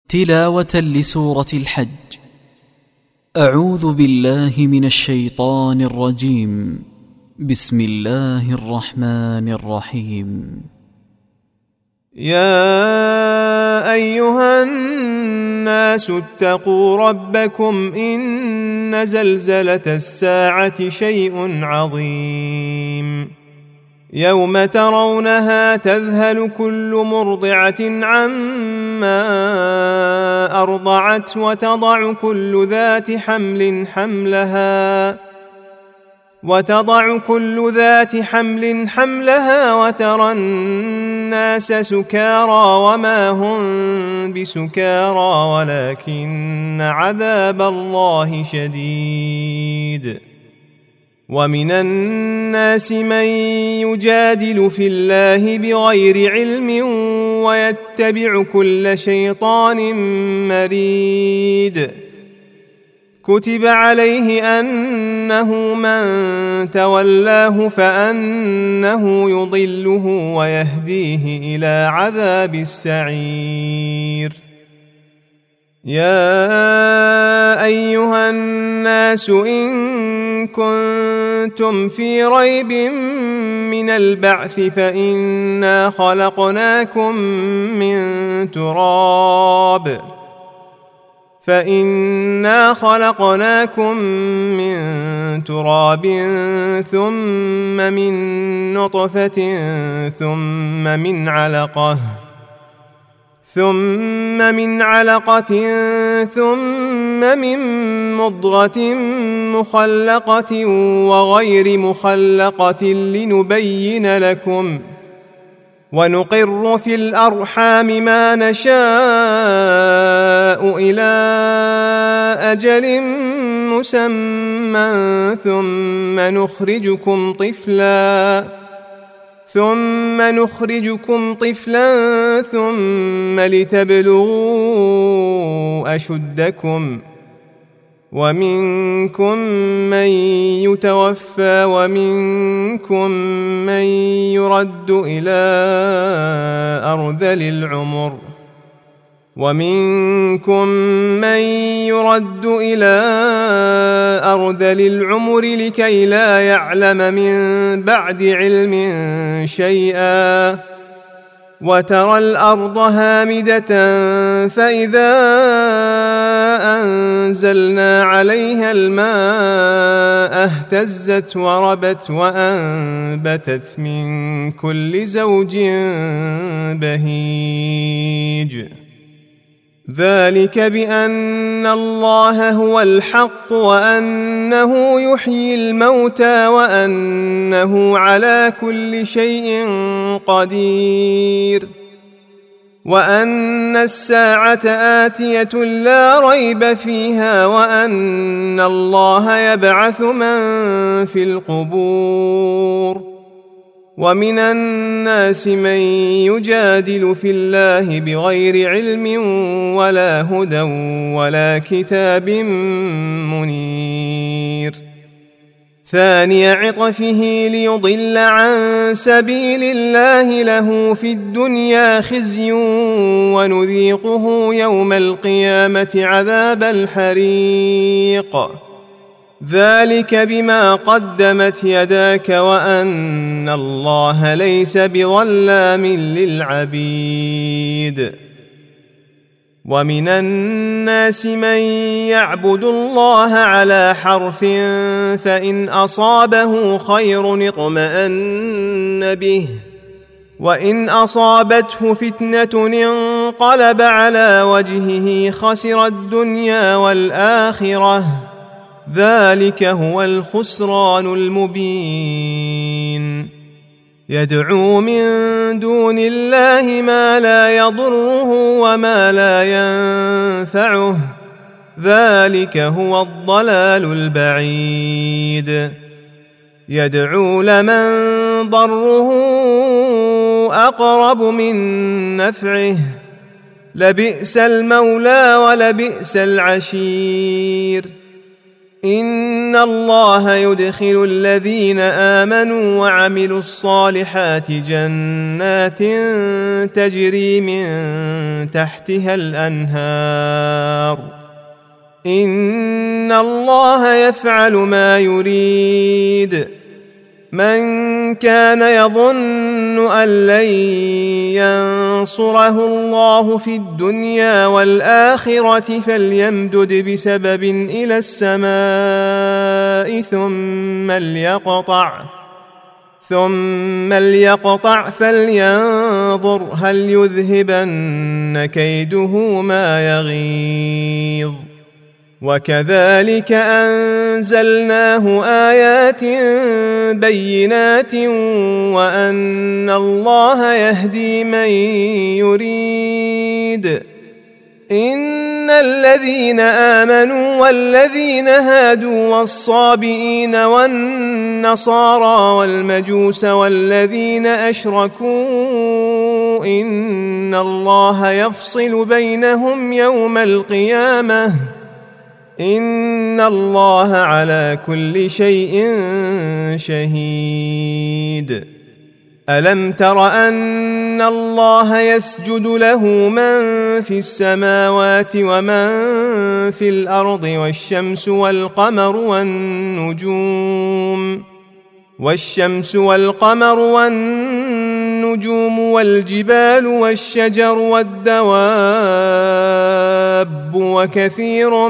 تلاوة لسورة الحج. أعوذ بالله من الشيطان الرجيم. بسم الله الرحمن الرحيم. يا أيها الناس اتقوا ربكم إن زلزلة الساعة شيء عظيم يوم ترونها تذهل كل مرضعة عما أرضعت وتضع كل ذات حمل حملها وترى الناس سكارى وما هم بسكارى ولكن عذاب الله شديد. ومن الناس من يجادل في الله بغير علم ويتبع كل شيطان مريد. كتب عليه أنه من تولاه فأنه يضله ويهديه إلى عذاب السعير. يا أيها الناس إن كنتم في ريب من البعث فإنا خلقناكم من تراب ثم من نطفة ثم من علقة ثم من مضغة مخلقة وغير مخلقة لنبين لكم، ونقر في الأرحام ما نشاء إلى أجل مسمى ثم نخرجكم طفلا ثم لتبلغوا أشدكم، ومنكم من يتوفى ومنكم من يرد إلى أرذل العمر لكي لا يعلم من بعد علم شيئا. وترى الأرض هامدة فإذا أنزلنا عليها الماء اهتزت وربت وأنبتت من كل زوج بهيج. ذلك بأن الله هو الحق وأنه يحيي الموتى وأنه على كل شيء قدير، وأن الساعة آتية لا ريب فيها، وأن الله يبعث من في القبور. ومن الناس من يجادل في الله بغير علم ولا هدى ولا كتاب منير. ثاني عطفه ليضل عن سبيل الله له في الدنيا خزي ونذيقه يوم القيامة عذاب الحريق. ذلك بما قدمت يداك وأن الله ليس بظلام للعبيد. ومن الناس من يعبد الله على حرف فإن أصابه خير اطمأن به وإن أصابته فتنة انقلب على وجهه خسر الدنيا والآخرة. ذلك هو الخسران المبين. يدعو من دون الله ما لا يضره وما لا ينفعه، ذلك هو الضلال البعيد. يدعو لمن ضره أقرب من نفعه، لبئس المولى ولبئس العشير. إن الله يدخل الذين آمنوا وعملوا الصالحات جنات تجري من تحتها الأنهار إن الله يفعل ما يريد. من كان يظن أن لن ينصره الله في الدنيا والآخرة فليمدد بسبب إلى السماء ثم ليقطع فلينظر هل يذهبن كيده ما يغيظ. وكذلك أنزلناه آيات بينات وأن الله يهدي من يريد. إن الذين آمنوا والذين هادوا والصابئين والنصارى والمجوس والذين أشركوا إن الله يفصل بينهم يوم القيامة إن الله على كل شيء شهيد. ألم تر أن الله يسجد له من في السماوات ومن في الأرض والشمس والقمر والنجوم والجبال والشجر والدواب وكثير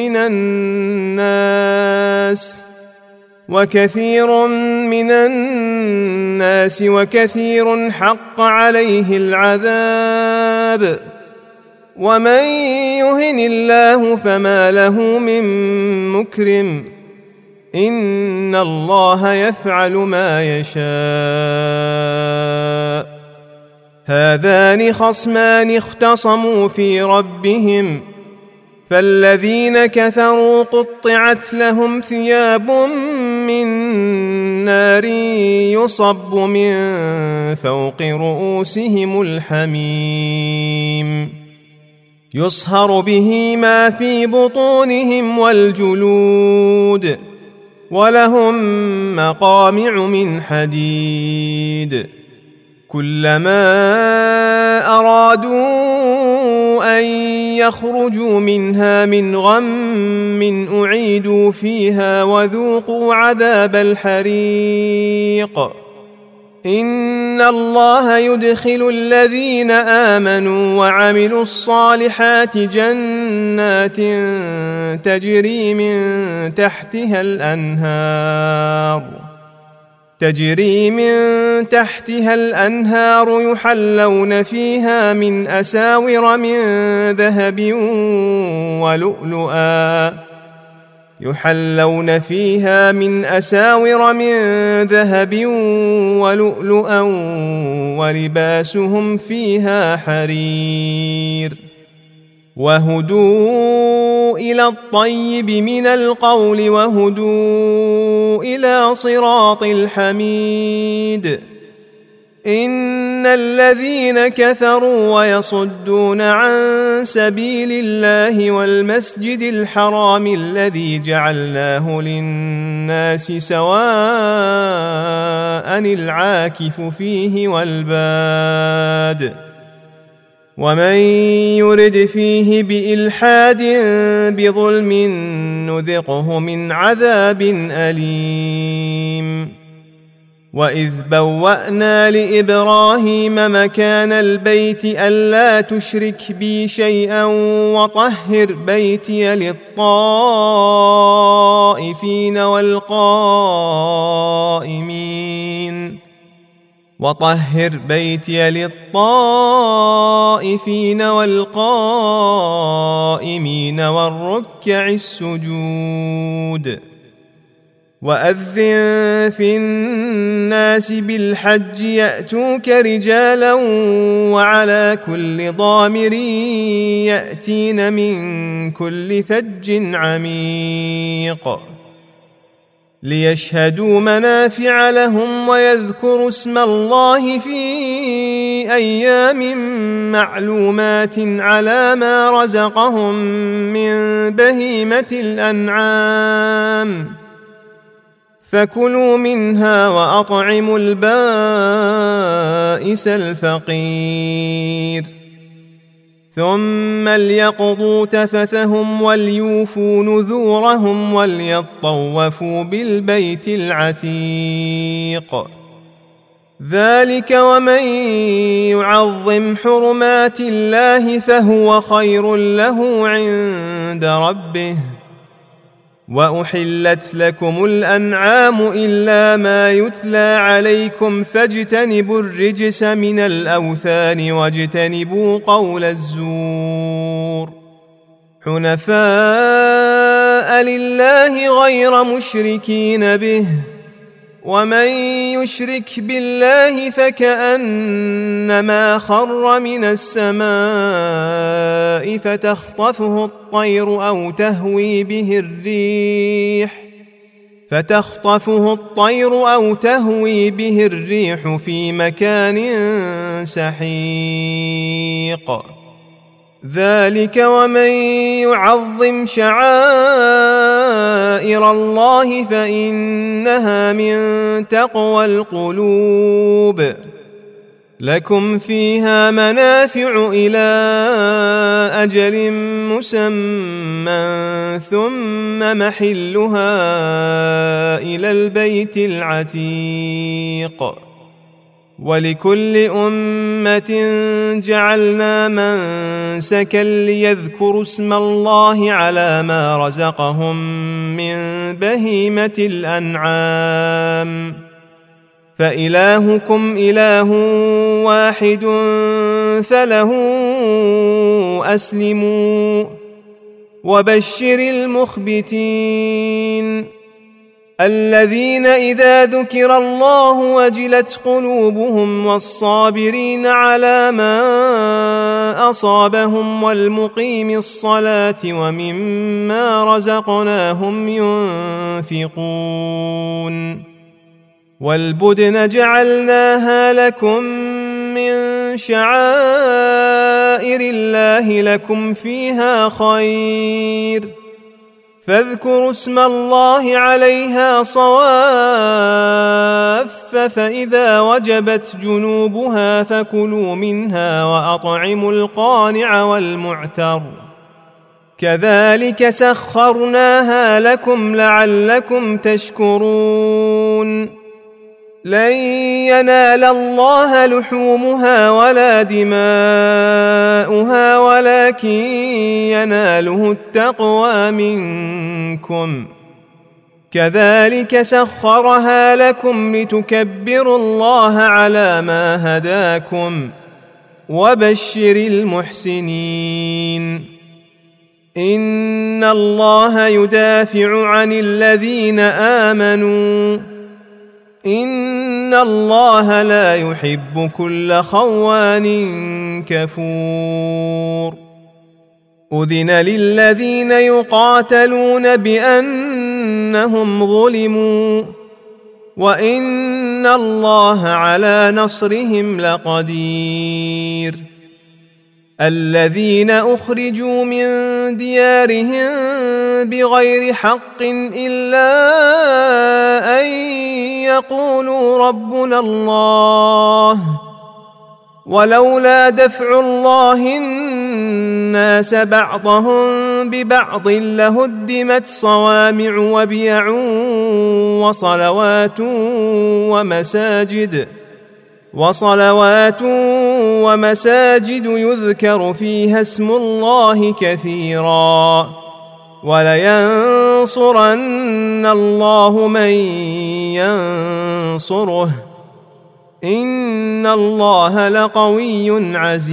من الناس وكثير حق عليه العذاب. ومن يهن الله فما له من مكرم إن الله يفعل ما يشاء. هذان خصمان اختصموا في ربهم فالذين كفروا قطعت لهم ثياب من نار يصب من فوق رؤوسهم الحميم يصهر به ما في بطونهم والجلود ولهم مقامع من حديد كلما أرادوا أن يخرجوا منها من غم أعيدوا فيها وذوقوا عذاب الحريق. إن الله يدخل الذين آمنوا وعملوا الصالحات جنات تجري من تحتها الأنهار يحلون فيها من أساور من ذهب ولؤلؤا ولباسهم فيها حرير وهدوا إلى الطيب من القول وهدوا إلى صراط الحميد. إن الذين كفروا ويصدون عن سبيل الله والمسجد الحرام الذي جعلناه للناس سواء العاكف فيه والباد ومن يرد فيه بإلحاد بظلم نذقه من عذاب أليم. وإذ بوأنا لإبراهيم مكان البيت ألا تشرك بي شيئا وطهر بيتي للطائفين والقائمين والركع السجود. وأذن في الناس بالحج يأتوك رجالا وعلى كل ضامر يأتين من كل فج عميق ليشهدوا منافع لهم ويذكروا اسم الله في أيام معلومات على ما رزقهم من بهيمة الأنعام فكلوا منها وأطعموا البائس الفقير ثم ليقضوا تفثهم وليوفوا نذورهم وليطوفوا بالبيت العتيق ذلك ومن يعظم حرمات الله فهو خير له عند ربه وأحلت لكم الأنعام إلا ما يتلى عليكم فاجتنبوا الرجس من الأوثان واجتنبوا قول الزور حنفاء لله غير مشركين به ومن يشرك بالله فكأنما خر من السماء فتخطفه الطير أو تهوي به الريح في مكان سحيق ذلك ومن يعظم شعائر الله فإنها من تقوى القلوب لكم فيها منافع إلى أجل مسمى ثم محلها إلى البيت العتيق ولكل أمة جعلنا منسكا ليذكروا اسم الله على ما رزقهم من بهيمة الأنعام فإلهكم إله واحد فله أسلموا وبشر المخبتين الذين إذا ذكر الله وجلت قلوبهم والصابرين على ما أصابهم والمقيم الصلاة ومما رزقناهم ينفقون والبدن جعلناها لكم من شعائر الله لكم فيها خير فاذكروا اسم الله عليها صواف فإذا وجبت جنوبها فكلوا منها وأطعموا القانع والمعتر كذلك سخرناها لكم لعلكم تشكرون لن ينال الله لحومها ولا دماؤها ولكن يناله التقوى منكم كذلك سخرها لكم لتكبروا الله على ما هداكم وبشر المحسنين إن الله يدافع عن الذين آمنوا إن الله لا يحب كل خوان كفور أذن للذين يقاتلون بأنهم ظلموا وإن الله على نصرهم لقدير الذين أخرجوا من ديارهم بغير حق إلا أن يقولوا ربنا الله ولولا دفع الله الناس بعضهم ببعض لهدمت صوامع وبيع وصلوات ومساجد يذكر فيها اسم الله كثيرا ولينصرن الله من ينصره إن الله لقوي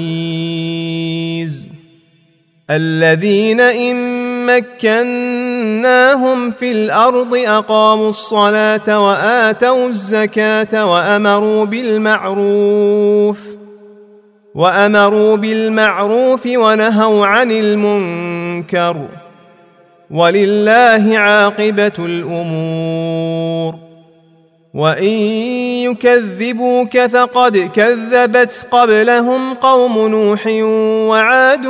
عزيز الذين إن مكناهم في الأرض أقاموا الصلاة وآتوا الزكاة وأمروا بالمعروف ونهوا عن المنكر ولله عاقبة الأمور وإن يكذبوك فقد كذبت قبلهم قوم نوح وعاد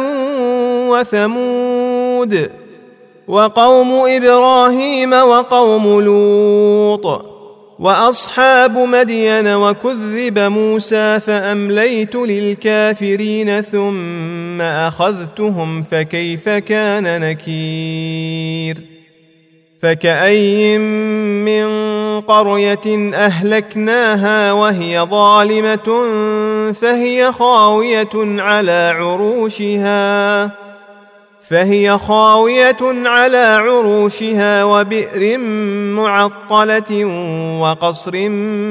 وثمود وقوم إبراهيم وقوم لوط وأصحاب مدين، وكذب موسى فأمليت للكافرين ثم أخذتهم فكيف كان نكير. فكأي من قرية أهلكناها وهي ظالمة فهي خاوية على عروشها وبئر معطلة وقصر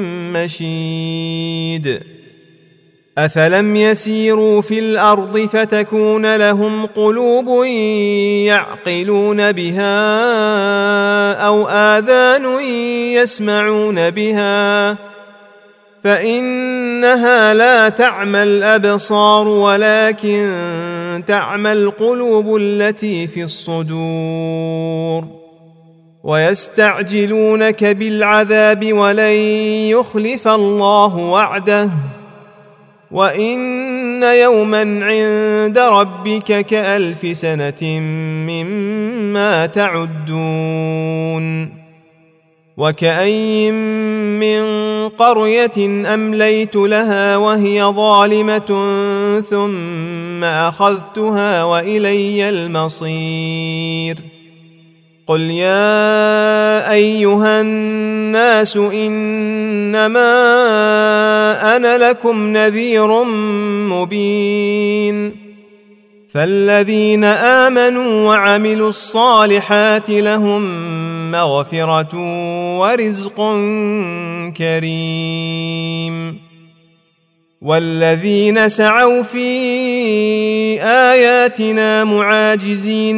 مشيد. أفلم يسيروا في الأرض فتكون لهم قلوب يعقلون بها أو آذان يسمعون بها، فإنها لا تعمى الأبصار ولكن تعمى القلوب التي في الصدور. ويستعجلونك بالعذاب ولن يخلف الله وعده، وإن يوما عند ربك كألف سنة مما تعدون. وكأي من قرية أمليت لها وهي ظالمة ثم أخذتها وإلي المصير. قل يا أيها الناس إنما أنا لكم نذير مبين. فالذين آمنوا وعملوا الصالحات لهم مغفرة ورزق كريم. والذين سعوا في آياتنا معاجزين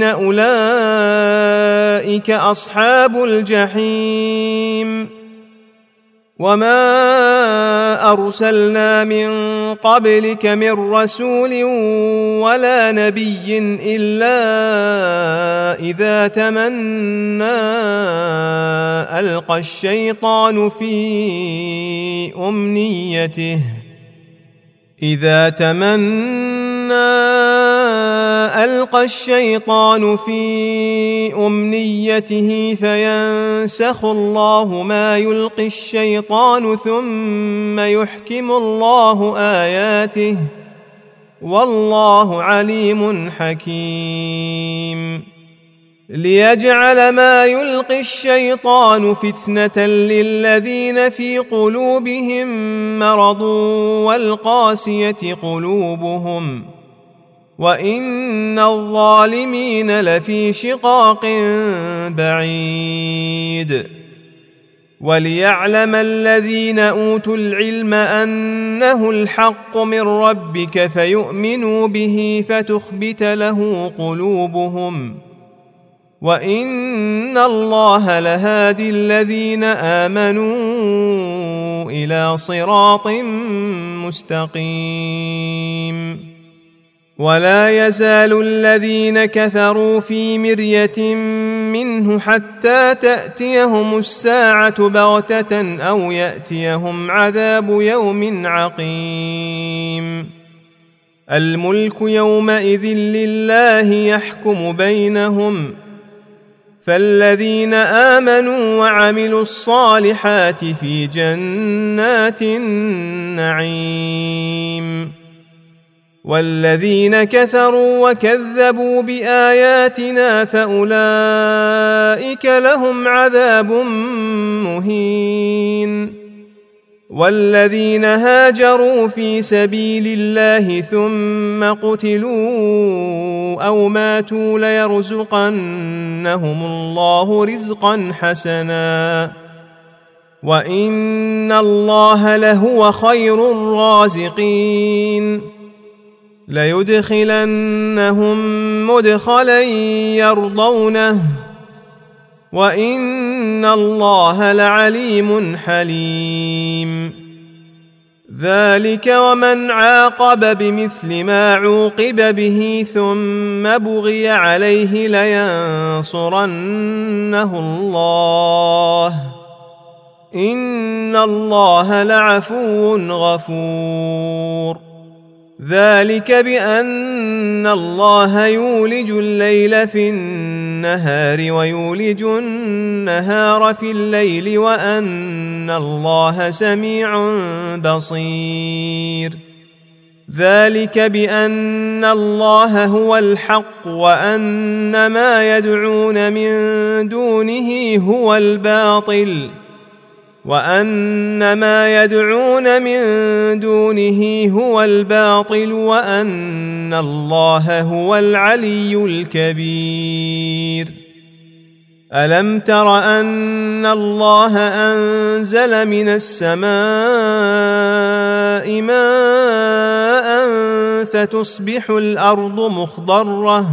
أولئك أصحاب الجحيم. وما أرسلنا من قبلك من رسول ولا نبي إلا إذا تمنى ألقى الشيطان في أمنيته فينسخ الله ما يلقي الشيطان ثم يحكم الله آياته، والله عليم حكيم. ليجعل ما يلقي الشيطان فتنة للذين في قلوبهم مرض والقاسية قلوبهم، وإن الظالمين لفي شقاق بعيد. وليعلم الذين أوتوا العلم أنه الحق من ربك فيؤمنوا به فتخبت له قلوبهم، وإن الله لهادي الذين آمنوا إلى صراط مستقيم. ولا يزال الذين كفروا في مرية منه حتى تأتيهم الساعة بغتة أو يأتيهم عذاب يوم عقيم. الملك يومئذ لله يحكم بينهم، فالذين آمنوا وعملوا الصالحات في جنات النعيم، والذين كفروا وكذبوا بآياتنا فأولئك لهم عذاب مهين. والذين هاجروا في سبيل الله ثم قتلوا أو ماتوا ليرزقنهم الله رزقا حسنا، وإن الله لهو خير الرازقين. ليدخلنهم مدخلا يرضونه، وإن الله لعليم حليم. ذلك ومن عاقب بمثل ما عوقب به ثم بغي عليه لينصرنه الله، إن الله لعفو غفور. ذلك بأن الله يولج الليل في النهار ويولج النهار في الليل وأن الله سميع بصير. ذلك بأن الله هو الحق وأن ما يدعون من دونه هو الباطل وأن الله هو العلي الكبير. ألم تر أن الله أنزل من السماء ماء فتصبح الأرض مخضرة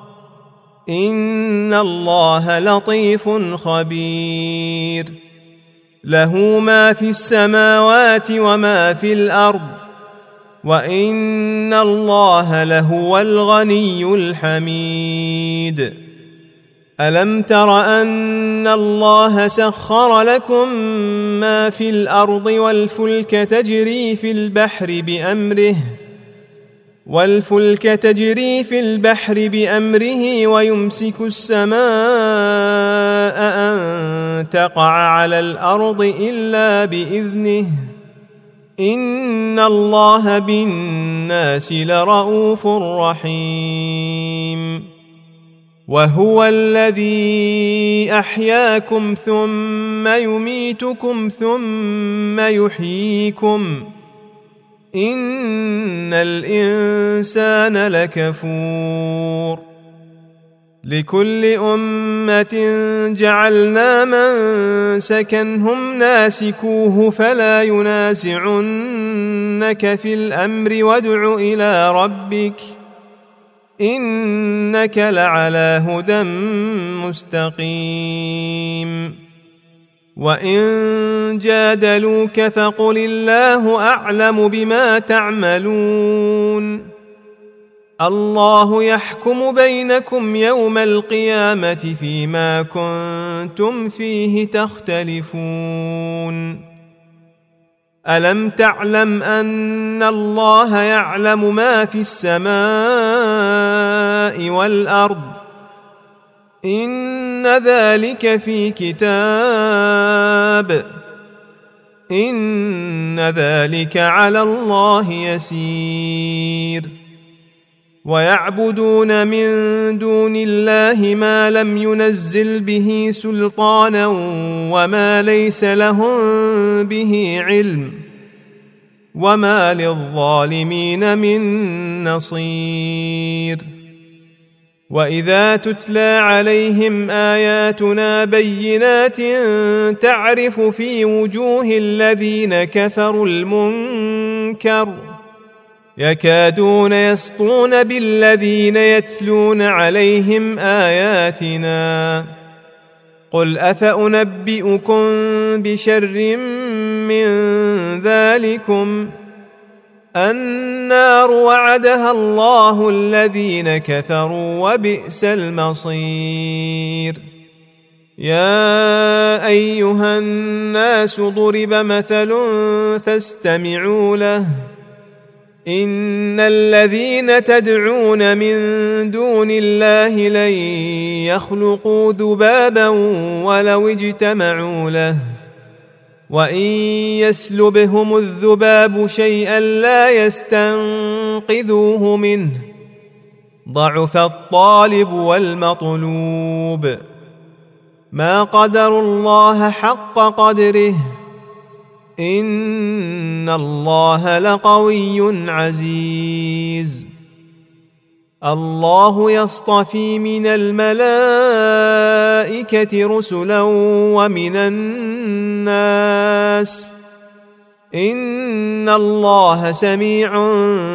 إن الله لطيف خبير. له ما في السماوات وما في الأرض وإن الله لهو الغني الحميد. ألم تر أن الله سخر لكم ما في الأرض والفلك تجري في البحر بأمره ويمسك السماء أن تقع على الأرض إلا بإذنه إن الله بالناس لرءوف رحيم. وهو الذي أحياكم ثم يميتكم ثم يحييكم إن الإنسان لكفور. لكل أمة جعلنا منسكا هم ناسكوه فلا ينازعنك في الأمر وادع إلى ربك إنك لعلى هدى مستقيم. وإن جادلوك فقل الله أعلم بما تعملون. الله يحكم بينكم يوم القيامة فيما كنتم فيه تختلفون. ألم تعلم أن الله يعلم ما في السماء والأرض إن ذلك في كتاب إن ذلك على الله يسير. ويعبدون من دون الله ما لم ينزل به سلطانا وما ليس لهم به علم وما للظالمين من نصير. وإذا تتلى عليهم آياتنا بينات تعرف في وجوه الذين كفروا المنكر يكادون يسطون بالذين يتلون عليهم آياتنا. قل أفأنبئكم بشر من ذلكم النار وعدها الله الذين كفروا وبئس المصير. يا أيها الناس ضرب مثل فاستمعوا له إن الذين تدعون من دون الله لن يخلقوا ذبابا ولو اجتمعوا له وإن يسلبهم الذباب شيئا لا يستنقذوه منه ضعف الطالب والمطلوب. ما قدروا الله حق قدره إن الله لقوي عزيز. الله يصطفي من الملائكة رسلا ومن الناس إن الله سميع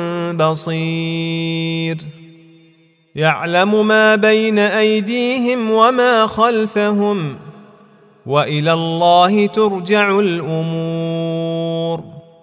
بصير. يعلم ما بين أيديهم وما خلفهم وإلى الله ترجع الأمور.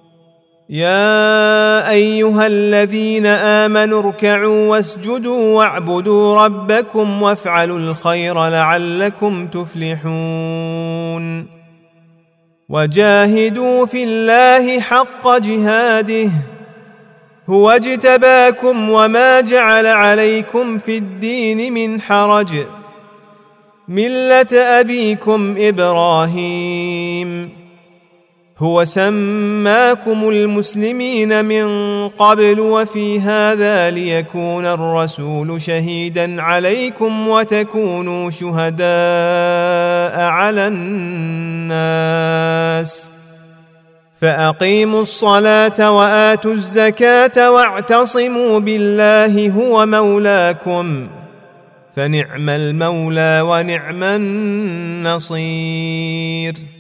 يا أيها الذين آمنوا اركعوا واسجدوا واعبدوا ربكم وافعلوا الخير لعلكم تفلحون. وجاهدوا في الله حق جهاده هو اجتباكم وما جعل عليكم في الدين من حرج ملة أبيكم إبراهيم هو سماكم المسلمين من قبل وفي هذا ليكون الرسول شهيدا عليكم وتكونوا شهداء على الناس فأقيموا الصلاة وآتوا الزكاة واعتصموا بالله هو مولاكم فنعم المولى ونعم النصير